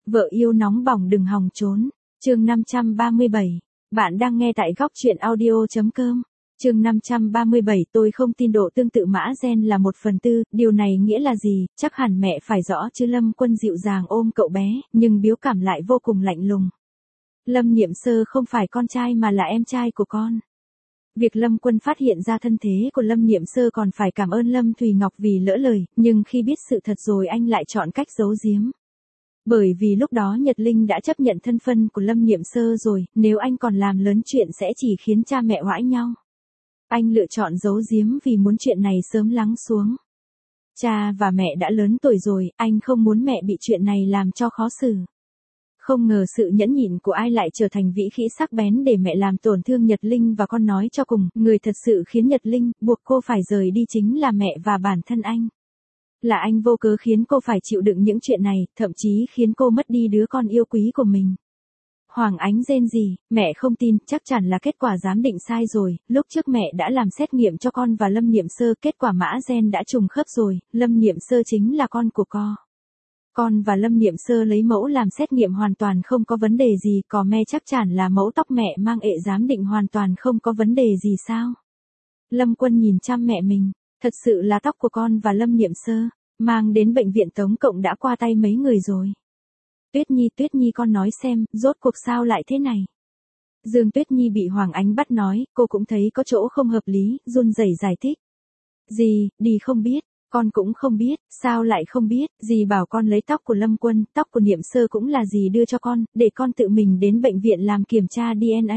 Vợ yêu nóng bỏng đừng hòng trốn. Chương 537. Bạn đang nghe tại góc truyện audio.com. Chương 537. Tôi không tin độ tương tự mã gen là 1/4, điều này nghĩa là gì, chắc hẳn mẹ phải rõ chứ. Lâm Quân dịu dàng ôm cậu bé, nhưng biểu cảm lại vô cùng lạnh lùng. Lâm Niệm Sơ không phải con trai mà là em trai của con. Việc Lâm Quân phát hiện ra thân thế của Lâm Niệm Sơ còn phải cảm ơn Lâm Thùy Ngọc vì lỡ lời, nhưng khi biết sự thật rồi anh lại chọn cách giấu giếm. Bởi vì lúc đó Nhật Linh đã chấp nhận thân phận của Lâm Niệm Sơ rồi, nếu anh còn làm lớn chuyện sẽ chỉ khiến cha mẹ oãi nhau. Anh lựa chọn giấu giếm vì muốn chuyện này sớm lắng xuống. Cha và mẹ đã lớn tuổi rồi, anh không muốn mẹ bị chuyện này làm cho khó xử. Không ngờ sự nhẫn nhịn của ai lại trở thành vĩ khí sắc bén để mẹ làm tổn thương Nhật Linh, và con nói cho cùng, người thật sự khiến Nhật Linh buộc cô phải rời đi chính là mẹ và bản thân anh. Là anh vô cớ khiến cô phải chịu đựng những chuyện này, thậm chí khiến cô mất đi đứa con yêu quý của mình. Hoàng Ánh rên rỉ, mẹ không tin, chắc chắn là kết quả giám định sai rồi, lúc trước mẹ đã làm xét nghiệm cho con và Lâm Niệm Sơ, kết quả mã gen đã trùng khớp rồi, Lâm Niệm Sơ chính là con của con. Con và Lâm Niệm Sơ lấy mẫu làm xét nghiệm hoàn toàn không có vấn đề gì, có mẹ chắc chắn là mẫu tóc mẹ mang ệ giám định hoàn toàn không có vấn đề gì sao? Lâm Quân nhìn chăm mẹ mình, thật sự là tóc của con và Lâm Niệm Sơ, mang đến bệnh viện tổng cộng đã qua tay mấy người rồi. Tuyết Nhi con nói xem, rốt cuộc sao lại thế này? Dương Tuyết Nhi bị Hoàng Ánh bắt nói, cô cũng thấy có chỗ không hợp lý, run rẩy giải thích. Dì, đi không biết. Con cũng không biết, sao lại không biết, dì bảo con lấy tóc của Lâm Quân, tóc của Niệm Sơ cũng là dì đưa cho con, để con tự mình đến bệnh viện làm kiểm tra DNA.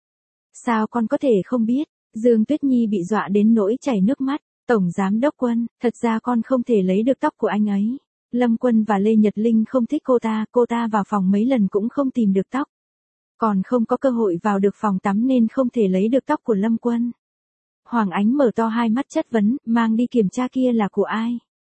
Sao con có thể không biết? Dương Tuyết Nhi bị dọa đến nỗi chảy nước mắt. Tổng Giám đốc Quân, thật ra con không thể lấy được tóc của anh ấy. Lâm Quân và Lê Nhật Linh không thích cô ta vào phòng mấy lần cũng không tìm được tóc. Còn không có cơ hội vào được phòng tắm nên không thể lấy được tóc của Lâm Quân. Hoàng Ánh mở to hai mắt chất vấn, mang đi kiểm tra kia là của ai?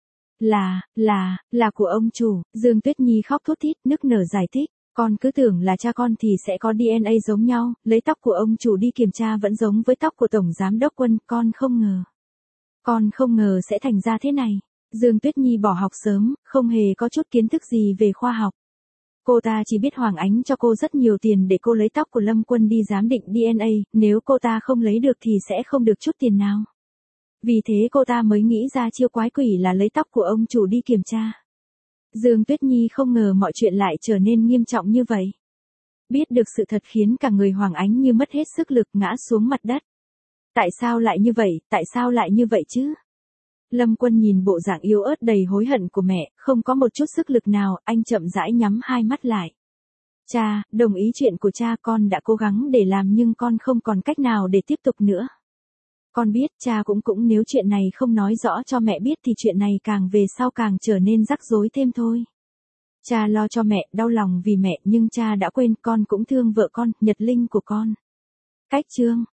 Là của ông chủ. Dương Tuyết Nhi khóc thút thít, nức nở giải thích. Con cứ tưởng là cha con thì sẽ có DNA giống nhau, lấy tóc của ông chủ đi kiểm tra vẫn giống với tóc của Tổng Giám đốc Quân, con không ngờ sẽ thành ra thế này. Dương Tuyết Nhi bỏ học sớm, không hề có chút kiến thức gì về khoa học. Cô ta chỉ biết Hoàng Ánh cho cô rất nhiều tiền để cô lấy tóc của Lâm Quân đi giám định DNA, nếu cô ta không lấy được thì sẽ không được chút tiền nào. Vì thế cô ta mới nghĩ ra chiêu quái quỷ là lấy tóc của ông chủ đi kiểm tra. Dương Tuyết Nhi không ngờ mọi chuyện lại trở nên nghiêm trọng như vậy. Biết được sự thật khiến cả người Hoàng Ánh như mất hết sức lực ngã xuống mặt đất. Tại sao lại như vậy chứ? Lâm Quân nhìn bộ dạng yếu ớt đầy hối hận của mẹ, không có một chút sức lực nào, anh chậm rãi nhắm hai mắt lại. Cha, đồng ý chuyện của cha, con đã cố gắng để làm nhưng con không còn cách nào để tiếp tục nữa. Con biết cha cũng nếu chuyện này không nói rõ cho mẹ biết thì chuyện này càng về sau càng trở nên rắc rối thêm thôi. Cha lo cho mẹ, đau lòng vì mẹ, nhưng cha đã quên con cũng thương vợ con, Nhật Linh của con. Cách chương